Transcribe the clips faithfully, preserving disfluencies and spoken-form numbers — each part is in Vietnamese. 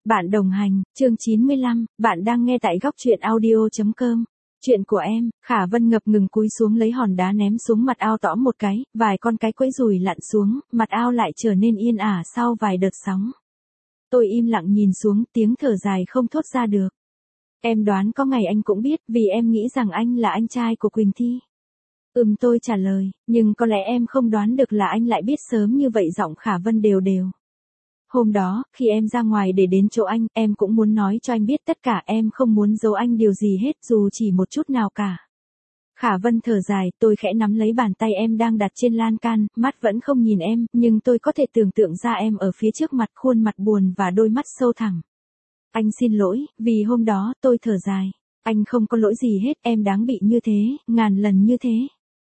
Bạn đồng hành, chương chín mươi lăm, bạn đang nghe tại góc truyện audio.com. Chuyện của em, Khả Vân ngập ngừng cúi xuống lấy hòn đá ném xuống mặt ao tõm một cái, vài con cái quẫy rùi lặn xuống, mặt ao lại trở nên yên ả sau vài đợt sóng. Tôi im lặng nhìn xuống, tiếng thở dài không thốt ra được. Em đoán có ngày anh cũng biết, vì em nghĩ rằng anh là anh trai của Quỳnh Thi. Ừm, tôi trả lời, nhưng có lẽ em không đoán được là anh lại biết sớm như vậy. Giọng Khả Vân đều đều. Hôm đó, khi em ra ngoài để đến chỗ anh, em cũng muốn nói cho anh biết tất cả, em không muốn giấu anh điều gì hết dù chỉ một chút nào cả. Khả Vân thở dài, tôi khẽ nắm lấy bàn tay em đang đặt trên lan can, mắt vẫn không nhìn em, nhưng tôi có thể tưởng tượng ra em ở phía trước mặt, khuôn mặt buồn và đôi mắt sâu thẳm. Anh xin lỗi, vì hôm đó, tôi thở dài. Anh không có lỗi gì hết, em đáng bị như thế, ngàn lần như thế.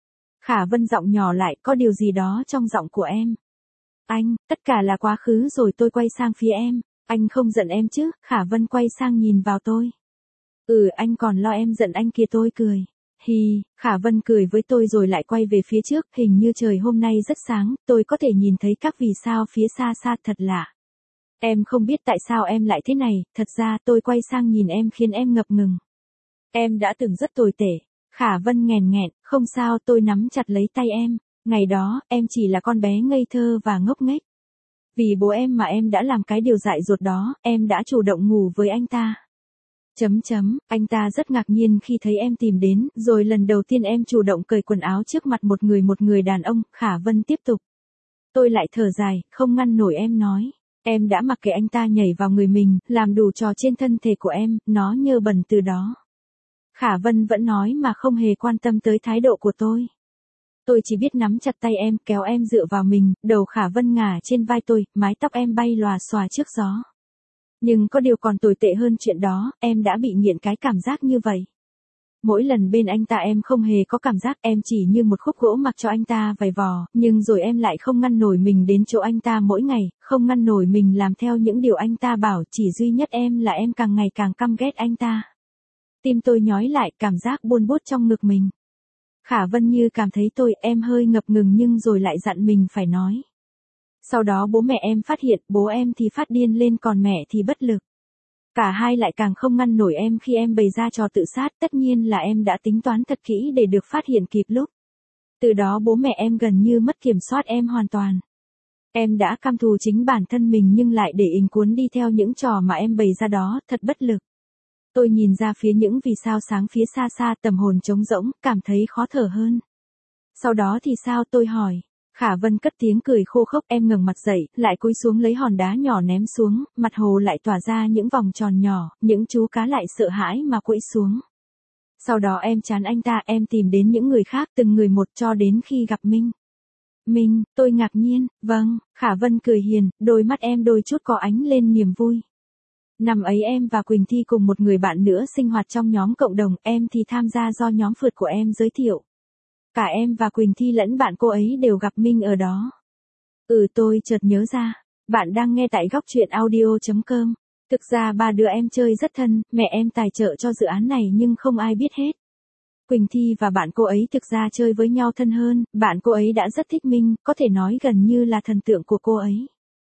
Khả Vân giọng nhỏ lại, có điều gì đó trong giọng của em. Anh, tất cả là quá khứ rồi. Tôi quay sang phía em. Anh không giận em chứ? Khả Vân quay sang nhìn vào tôi. Ừ, anh còn lo em giận anh kìa. Tôi cười. Hi, Khả Vân cười với tôi rồi lại quay về phía trước. Hình như trời hôm nay rất sáng, tôi có thể nhìn thấy các vì sao phía xa xa, thật lạ. Em không biết tại sao em lại thế này, thật ra tôi quay sang nhìn em khiến em ngập ngừng. Em đã từng rất tồi tệ. Khả Vân nghèn nghẹn, không sao. Tôi nắm chặt lấy tay em. Ngày đó, em chỉ là con bé ngây thơ và ngốc nghếch. Vì bố em mà em đã làm cái điều dại dột đó, em đã chủ động ngủ với anh ta. Chấm chấm, anh ta rất ngạc nhiên khi thấy em tìm đến, rồi lần đầu tiên em chủ động cởi quần áo trước mặt một người một người đàn ông. Khả Vân tiếp tục. Tôi lại thở dài, không ngăn nổi em nói. Em đã mặc kệ anh ta nhảy vào người mình, làm đủ trò trên thân thể của em, nó nhơ bẩn từ đó. Khả Vân vẫn nói mà không hề quan tâm tới thái độ của tôi. Tôi chỉ biết nắm chặt tay em, kéo em dựa vào mình, đầu Khả Vân ngả trên vai tôi, mái tóc em bay lòa xòa trước gió. Nhưng có điều còn tồi tệ hơn chuyện đó, em đã bị nghiện cái cảm giác như vậy. Mỗi lần bên anh ta em không hề có cảm giác, em chỉ như một khúc gỗ mặc cho anh ta vầy vò, nhưng rồi em lại không ngăn nổi mình đến chỗ anh ta mỗi ngày, không ngăn nổi mình làm theo những điều anh ta bảo, chỉ duy nhất em là em càng ngày càng căm ghét anh ta. Tim tôi nhói lại, cảm giác buồn bút trong ngực mình. Khả Vân như cảm thấy tôi, em hơi ngập ngừng nhưng rồi lại dặn mình phải nói. Sau đó bố mẹ em phát hiện, bố em thì phát điên lên còn mẹ thì bất lực. Cả hai lại càng không ngăn nổi em khi em bày ra trò tự sát, tất nhiên là em đã tính toán thật kỹ để được phát hiện kịp lúc. Từ đó bố mẹ em gần như mất kiểm soát em hoàn toàn. Em đã căm thù chính bản thân mình nhưng lại để ình cuốn đi theo những trò mà em bày ra đó, thật bất lực. Tôi nhìn ra phía những vì sao sáng phía xa xa, tầm hồn trống rỗng, cảm thấy khó thở hơn. Sau đó thì sao, tôi hỏi. Khả Vân cất tiếng cười khô khốc, em ngẩng mặt dậy, lại cúi xuống lấy hòn đá nhỏ ném xuống, mặt hồ lại tỏa ra những vòng tròn nhỏ, những chú cá lại sợ hãi mà quẫy xuống. Sau đó em chán anh ta, em tìm đến những người khác, từng người một cho đến khi gặp Minh. Minh, tôi ngạc nhiên, vâng, Khả Vân cười hiền, đôi mắt em đôi chút có ánh lên niềm vui. Năm ấy em và Quỳnh Thi cùng một người bạn nữa sinh hoạt trong nhóm cộng đồng, em thì tham gia do nhóm phượt của em giới thiệu. Cả em và Quỳnh Thi lẫn bạn cô ấy đều gặp Minh ở đó. Ừ, tôi chợt nhớ ra, bạn đang nghe tại góc truyện audio.com. Thực ra ba đứa em chơi rất thân, mẹ em tài trợ cho dự án này nhưng không ai biết hết. Quỳnh Thi và bạn cô ấy thực ra chơi với nhau thân hơn, bạn cô ấy đã rất thích Minh, có thể nói gần như là thần tượng của cô ấy.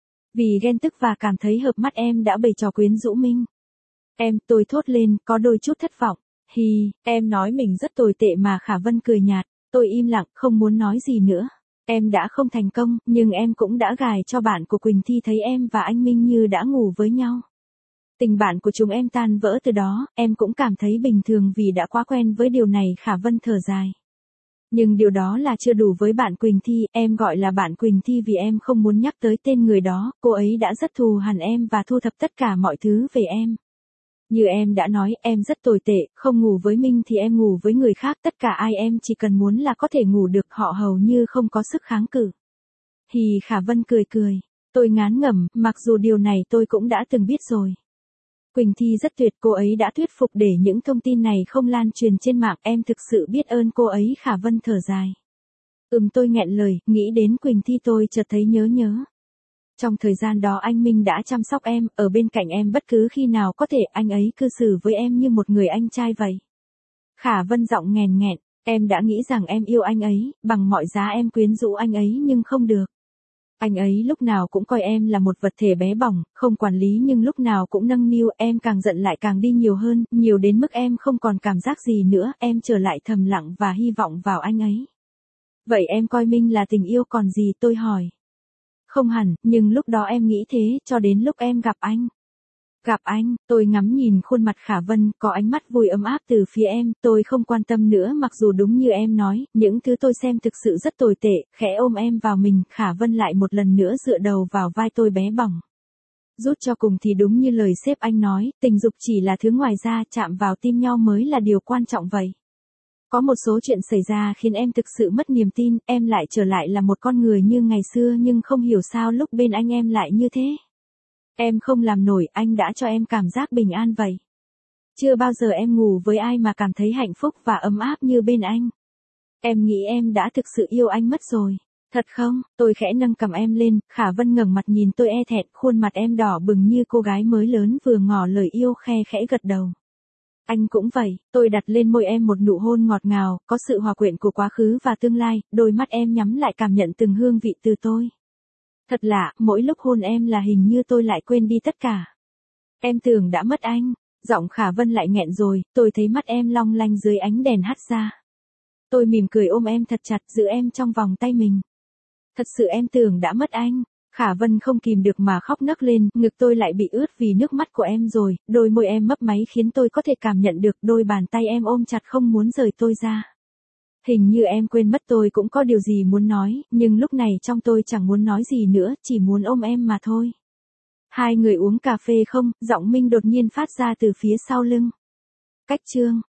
Vì ghen tức và cảm thấy hợp mắt em đã bày trò quyến rũ Minh. Em, tôi thốt lên, có đôi chút thất vọng. Hi, em nói mình rất tồi tệ mà. Khả Vân cười nhạt, tôi im lặng, không muốn nói gì nữa. Em đã không thành công, nhưng em cũng đã gài cho bạn của Quỳnh Thi thấy em và anh Minh như đã ngủ với nhau. Tình bạn của chúng em tan vỡ từ đó, em cũng cảm thấy bình thường vì đã quá quen với điều này. Khả Vân thở dài. Nhưng điều đó là chưa đủ với bạn Quỳnh Thi, em gọi là bạn Quỳnh Thi vì em không muốn nhắc tới tên người đó, cô ấy đã rất thù hằn em và thu thập tất cả mọi thứ về em. Như em đã nói, em rất tồi tệ, không ngủ với Minh thì em ngủ với người khác, tất cả ai em chỉ cần muốn là có thể ngủ được, họ hầu như không có sức kháng cự. Hì, Khả Vân cười cười, tôi ngán ngẩm, mặc dù điều này tôi cũng đã từng biết rồi. Quỳnh Thi rất tuyệt, cô ấy đã thuyết phục để những thông tin này không lan truyền trên mạng, em thực sự biết ơn cô ấy. Khả Vân thở dài. Ừm, tôi nghẹn lời, nghĩ đến Quỳnh Thi tôi chợt thấy nhớ nhớ. Trong thời gian đó anh Minh đã chăm sóc em, ở bên cạnh em bất cứ khi nào có thể, anh ấy cư xử với em như một người anh trai vậy. Khả Vân giọng nghèn nghẹn, em đã nghĩ rằng em yêu anh ấy, bằng mọi giá em quyến rũ anh ấy nhưng không được. Anh ấy lúc nào cũng coi em là một vật thể bé bỏng, không quản lý nhưng lúc nào cũng nâng niu, em càng giận lại càng đi nhiều hơn, nhiều đến mức em không còn cảm giác gì nữa, em trở lại thầm lặng và hy vọng vào anh ấy. Vậy em coi Minh là tình yêu còn gì, tôi hỏi. Không hẳn, nhưng lúc đó em nghĩ thế, cho đến lúc em gặp anh. Gặp anh, tôi ngắm nhìn khuôn mặt Khả Vân, có ánh mắt vui ấm áp từ phía em, tôi không quan tâm nữa mặc dù đúng như em nói, những thứ tôi xem thực sự rất tồi tệ, khẽ ôm em vào mình, Khả Vân lại một lần nữa dựa đầu vào vai tôi bé bỏng. Rút cho cùng thì đúng như lời sếp anh nói, tình dục chỉ là thứ ngoài ra, chạm vào tim nhau mới là điều quan trọng vậy. Có một số chuyện xảy ra khiến em thực sự mất niềm tin, em lại trở lại là một con người như ngày xưa nhưng không hiểu sao lúc bên anh em lại như thế. Em không làm nổi, anh đã cho em cảm giác bình an vậy. Chưa bao giờ em ngủ với ai mà cảm thấy hạnh phúc và ấm áp như bên anh. Em nghĩ em đã thực sự yêu anh mất rồi. Thật không? Tôi khẽ nâng cầm em lên, Khả Vân ngẩng mặt nhìn tôi e thẹn, khuôn mặt em đỏ bừng như cô gái mới lớn vừa ngỏ lời yêu, khe khẽ gật đầu. Anh cũng vậy, tôi đặt lên môi em một nụ hôn ngọt ngào, có sự hòa quyện của quá khứ và tương lai, đôi mắt em nhắm lại cảm nhận từng hương vị từ tôi. Thật lạ, mỗi lúc hôn em là hình như tôi lại quên đi tất cả. Em tưởng đã mất anh, giọng Khả Vân lại nghẹn rồi, tôi thấy mắt em long lanh dưới ánh đèn hắt ra. Tôi mỉm cười ôm em thật chặt, giữ em trong vòng tay mình. Thật sự em tưởng đã mất anh. Khả Vân không kìm được mà khóc nấc lên, ngực tôi lại bị ướt vì nước mắt của em rồi, đôi môi em mấp máy khiến tôi có thể cảm nhận được, đôi bàn tay em ôm chặt không muốn rời tôi ra. Hình như em quên mất tôi cũng có điều gì muốn nói, nhưng lúc này trong tôi chẳng muốn nói gì nữa, chỉ muốn ôm em mà thôi. Hai người uống cà phê không, giọng Minh đột nhiên phát ra từ phía sau lưng. Cách chương